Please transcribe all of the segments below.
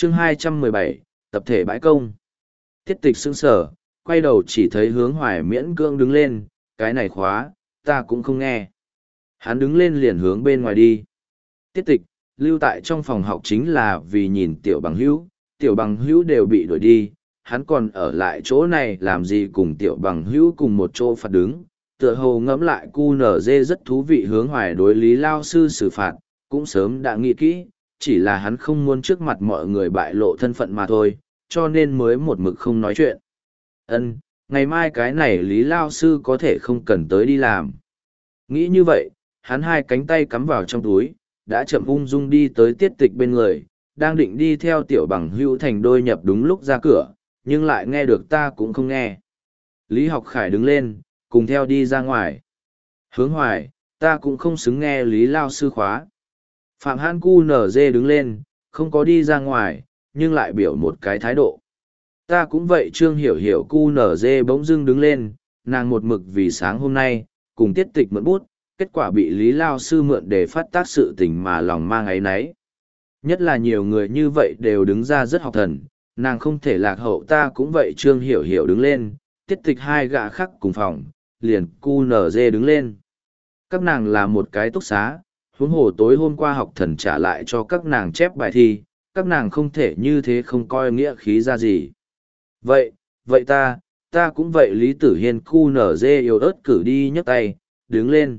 Chương 217, tập thể bãi công. Tiết tịch sững sờ, quay đầu chỉ thấy Hướng Hoài miễn cưỡng đứng lên, cái này khóa, ta cũng không nghe. Hắn đứng lên liền hướng bên ngoài đi. Tiết tịch, lưu tại trong phòng học chính là vì nhìn tiểu bằng hữu đều bị đuổi đi, hắn còn ở lại chỗ này làm gì cùng tiểu bằng hữu cùng một chỗ phạt đứng. Tựa hồ ngẫm lại QNZ rất thú vị. Hướng Hoài đối Lý lao sư xử phạt, cũng sớm đã nghĩ kỹ, chỉ là hắn không muốn trước mặt mọi người bại lộ thân phận mà thôi, cho nên mới một mực không nói chuyện. Ngày mai cái này Lý lao sư có thể không cần tới đi làm. Nghĩ như vậy, hắn hai cánh tay cắm vào trong túi, đã chậm ung dung đi tới tiết tịch bên người, đang định đi theo tiểu bằng hữu thành đôi nhập đúng lúc ra cửa, nhưng lại nghe được ta cũng không nghe. Lý Học Khải đứng lên, cùng theo đi ra ngoài. Hướng Hoài, ta cũng không xứng nghe Lý lao sư khóa. Phạm Hãn QNZ đứng lên, không có đi ra ngoài, nhưng lại biểu một cái thái độ. Ta cũng vậy. Trương Hiểu Hiểu QNZ bỗng dưng đứng lên, nàng một mực vì sáng hôm nay, cùng tiết tịch mượn bút, kết quả bị Lý lao sư mượn để phát tác sự tình mà lòng mang áy náy. Nhất là nhiều người như vậy đều đứng ra rất học thần, nàng không thể lạc hậu. Ta cũng vậy. Trương Hiểu Hiểu đứng lên, tiết tịch hai gã khác cùng phòng, liền QNZ đứng lên. Các nàng là một cái túc xá, huống hồ tối hôm qua học thần trả lại cho các nàng chép bài thi, các nàng không thể như thế không coi nghĩa khí ra gì. Vậy ta cũng vậy. Lý Tử Hiên QNZ yếu ớt cử đi nhấc tay, đứng lên.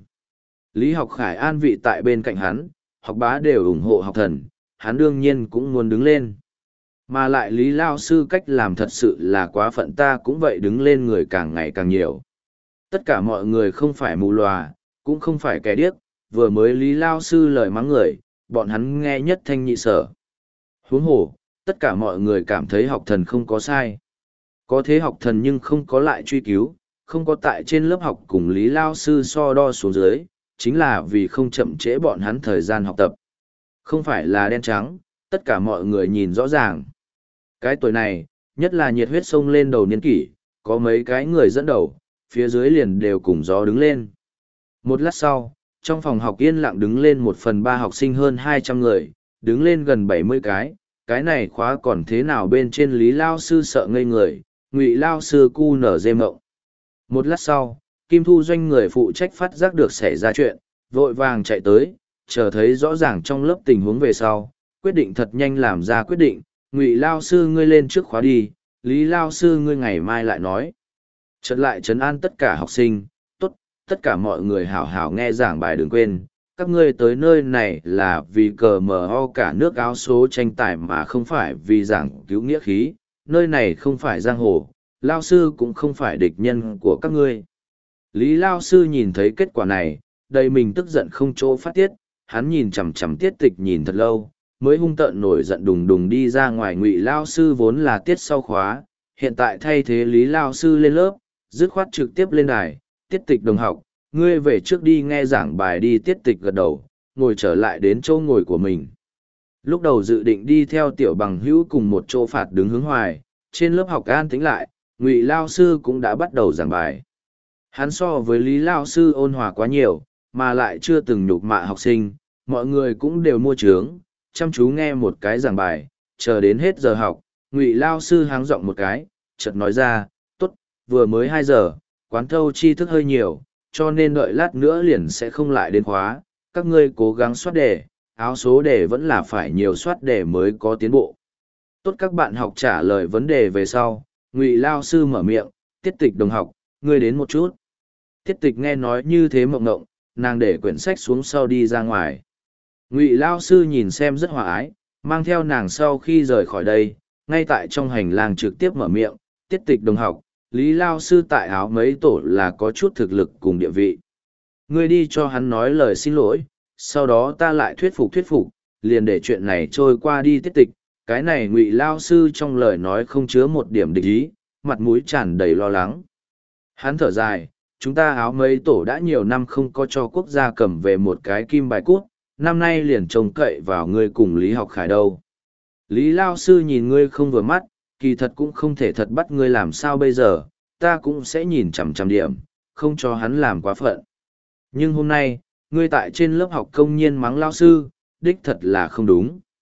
Lý Học Khải an vị tại bên cạnh hắn, học bá đều ủng hộ học thần, hắn đương nhiên cũng muốn đứng lên. Mà lại Lý lao sư cách làm thật sự là quá phận. Ta cũng vậy. Đứng lên người càng ngày càng nhiều. Tất cả mọi người không phải mù lòa, cũng không phải kẻ điếc, vừa mới Lý lao sư lời mắng người, bọn hắn nghe nhất thanh nhị sở. Huống hồ, tất cả mọi người cảm thấy học thần không có sai. Có thế học thần nhưng không có lại truy cứu, không có tại trên lớp học cùng Lý lao sư so đo xuống dưới, chính là vì không chậm trễ bọn hắn thời gian học tập. Không phải là đen trắng, tất cả mọi người nhìn rõ ràng. Cái tuổi này, nhất là nhiệt huyết sông lên đầu niên kỷ, có mấy cái người dẫn đầu, phía dưới liền đều cùng gió đứng lên. Một lát sau, trong phòng học yên lặng đứng lên 1/3 học sinh hơn 200 người, đứng lên gần 70 cái này khóa còn thế nào bên trên. Lý lao sư sợ ngây người, Ngụy lao sư cu nở dê mộng. Một lát sau, Kim Thu Doanh người phụ trách phát giác được xảy ra chuyện, vội vàng chạy tới, chờ thấy rõ ràng trong lớp tình huống về sau, quyết định thật nhanh làm ra quyết định. Ngụy lao sư ngươi lên trước khóa đi, Lý lao sư ngươi ngày mai lại nói. Chợt lại trấn an tất cả học sinh, tất cả mọi người hảo hảo nghe giảng bài đừng quên, các ngươi tới nơi này là vì cờ mờ ho cả nước áo số tranh tài mà không phải vì giảng cứu nghĩa khí, nơi này không phải giang hồ, lao sư cũng không phải địch nhân của các ngươi. Lý lao sư nhìn thấy kết quả này, đầy mình tức giận không chỗ phát tiết, hắn nhìn chằm chằm tiết tịch nhìn thật lâu, mới hung tợn nổi giận đùng đùng đi ra ngoài. Ngụy lao sư vốn là tiết sau khóa, hiện tại thay thế Lý lao sư lên lớp, dứt khoát trực tiếp lên đài. Tiết tịch đồng học, ngươi về trước đi nghe giảng bài đi. Tiết tịch gật đầu, ngồi trở lại đến chỗ ngồi của mình. Lúc đầu dự định đi theo tiểu bằng hữu cùng một chỗ phạt đứng Hướng Hoài, trên lớp học an tĩnh lại, Ngụy lao sư cũng đã bắt đầu giảng bài. Hắn so với Lý lao sư ôn hòa quá nhiều, mà lại chưa từng nhục mạ học sinh, mọi người cũng đều mua trướng, chăm chú nghe một cái giảng bài, chờ đến hết giờ học, Ngụy lao sư háng giọng một cái, chợt nói ra, tốt, vừa mới 2 giờ, quán thâu tri thức hơi nhiều, cho nên đợi lát nữa liền sẽ không lại đến khóa, các ngươi cố gắng soát đề, áo số đề vẫn là phải nhiều soát đề mới có tiến bộ. Tốt, các bạn học trả lời vấn đề về sau. Ngụy lao sư mở miệng, Tiết tịch đồng học, ngươi đến một chút. Tiết tịch nghe nói như thế mộng ngộng, nàng để quyển sách xuống sau đi ra ngoài. Ngụy lao sư nhìn xem rất hòa ái, mang theo nàng sau khi rời khỏi đây, ngay tại trong hành lang trực tiếp mở miệng, Tiết tịch đồng học, Lý lao sư tại áo mấy tổ là có chút thực lực cùng địa vị. Ngươi đi cho hắn nói lời xin lỗi, sau đó ta lại thuyết phục, liền để chuyện này trôi qua đi. Tiết tịch, cái này Ngụy lao sư trong lời nói không chứa một điểm địch ý, mặt mũi tràn đầy lo lắng. Hắn thở dài, chúng ta áo mấy tổ đã nhiều năm không có cho quốc gia cầm về một cái kim bài cút, năm nay liền trông cậy vào ngươi cùng Lý Học Khải đâu. Lý lao sư nhìn ngươi không vừa mắt, kỳ thật cũng không thể thật bắt ngươi làm sao bây giờ, ta cũng sẽ nhìn chằm chằm điểm, không cho hắn làm quá phận. Nhưng hôm nay, ngươi tại trên lớp học công nhiên mắng lao sư, đích thật là không đúng.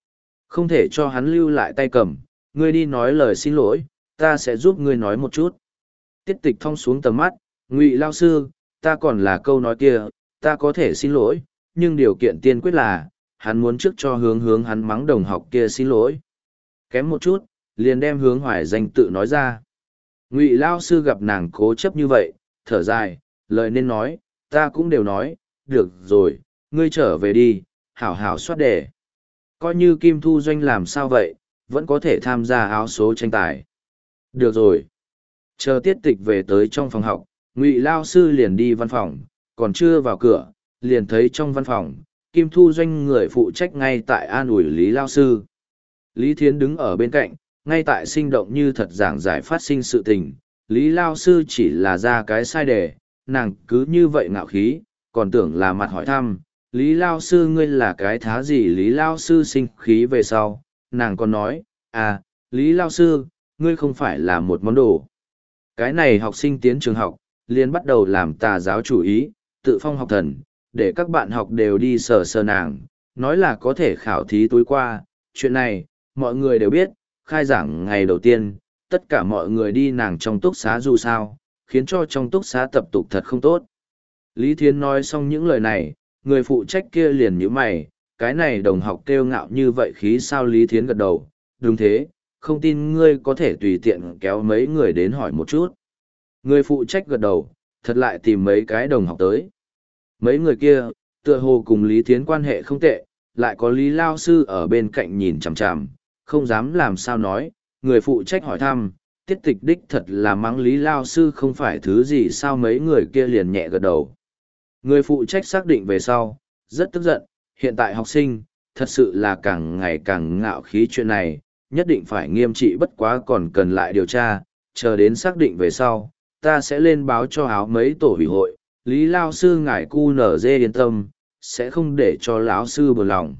Không thể cho hắn lưu lại tay cầm, ngươi đi nói lời xin lỗi, ta sẽ giúp ngươi nói một chút. Tiết tịch thong xuống tầm mắt, Ngụy lao sư, ta còn là câu nói kia, ta có thể xin lỗi, nhưng điều kiện tiên quyết là, hắn muốn trước cho hướng hắn mắng đồng học kia xin lỗi. Kém một chút, liền đem Hướng Hoài danh tự nói ra. Ngụy lao sư gặp nàng cố chấp như vậy, thở dài, lời nên nói, ta cũng đều nói, được rồi, ngươi trở về đi, hảo hảo soát đề. Coi như Kim Thu Doanh làm sao vậy, vẫn có thể tham gia áo số tranh tài. Được rồi. Chờ tiết tịch về tới trong phòng học, Ngụy lao sư liền đi văn phòng, còn chưa vào cửa, liền thấy trong văn phòng, Kim Thu Doanh người phụ trách ngay tại an ủi Lý lao sư. Lý Thiến đứng ở bên cạnh, ngay tại sinh động như thật giảng giải phát sinh sự tình. Lý lao sư chỉ là ra cái sai đề, nàng cứ như vậy ngạo khí, còn tưởng là mặt hỏi thăm. Lý lao sư ngươi là cái thá gì? Lý lao sư sinh khí về sau, nàng còn nói, à, Lý lao sư, ngươi không phải là một món đồ. Cái này học sinh tiến trường học, liền bắt đầu làm tà giáo chủ ý, tự phong học thần, để các bạn học đều đi sờ sờ nàng, nói là có thể khảo thí tối qua. Chuyện này, mọi người đều biết, khai giảng ngày đầu tiên, tất cả mọi người đi nàng trong túc xá dù sao, khiến cho trong túc xá tập tục thật không tốt. Lý Thiến nói xong những lời này, người phụ trách kia liền nhíu mày, cái này đồng học kêu ngạo như vậy khí sao? Lý Thiến gật đầu, đúng thế, không tin ngươi có thể tùy tiện kéo mấy người đến hỏi một chút. Người phụ trách gật đầu, thật lại tìm mấy cái đồng học tới. Mấy người kia, tựa hồ cùng Lý Thiến quan hệ không tệ, lại có Lý lao sư ở bên cạnh nhìn chằm chằm, không dám làm sao nói. Người phụ trách hỏi thăm, tiết tịch đích thật là mắng Lý lao sư không phải thứ gì sao? Mấy người kia liền nhẹ gật đầu. Người phụ trách xác định về sau, rất tức giận, hiện tại học sinh, thật sự là càng ngày càng ngạo khí, chuyện này, nhất định phải nghiêm trị, bất quá còn cần lại điều tra, chờ đến xác định về sau, ta sẽ lên báo cho áo mấy tổ ủy hội. Lý lao sư ngài cu nở dê yên tâm, sẽ không để cho lão sư buồn lòng.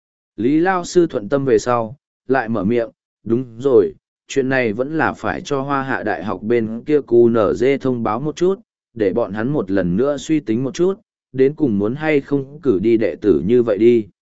Lý lao sư thuận tâm về sau, lại mở miệng, đúng rồi, chuyện này vẫn là phải cho Hoa Hạ Đại học bên kia cu nở dê thông báo một chút, để bọn hắn một lần nữa suy tính một chút, đến cùng muốn hay không cử đi đệ tử như vậy đi.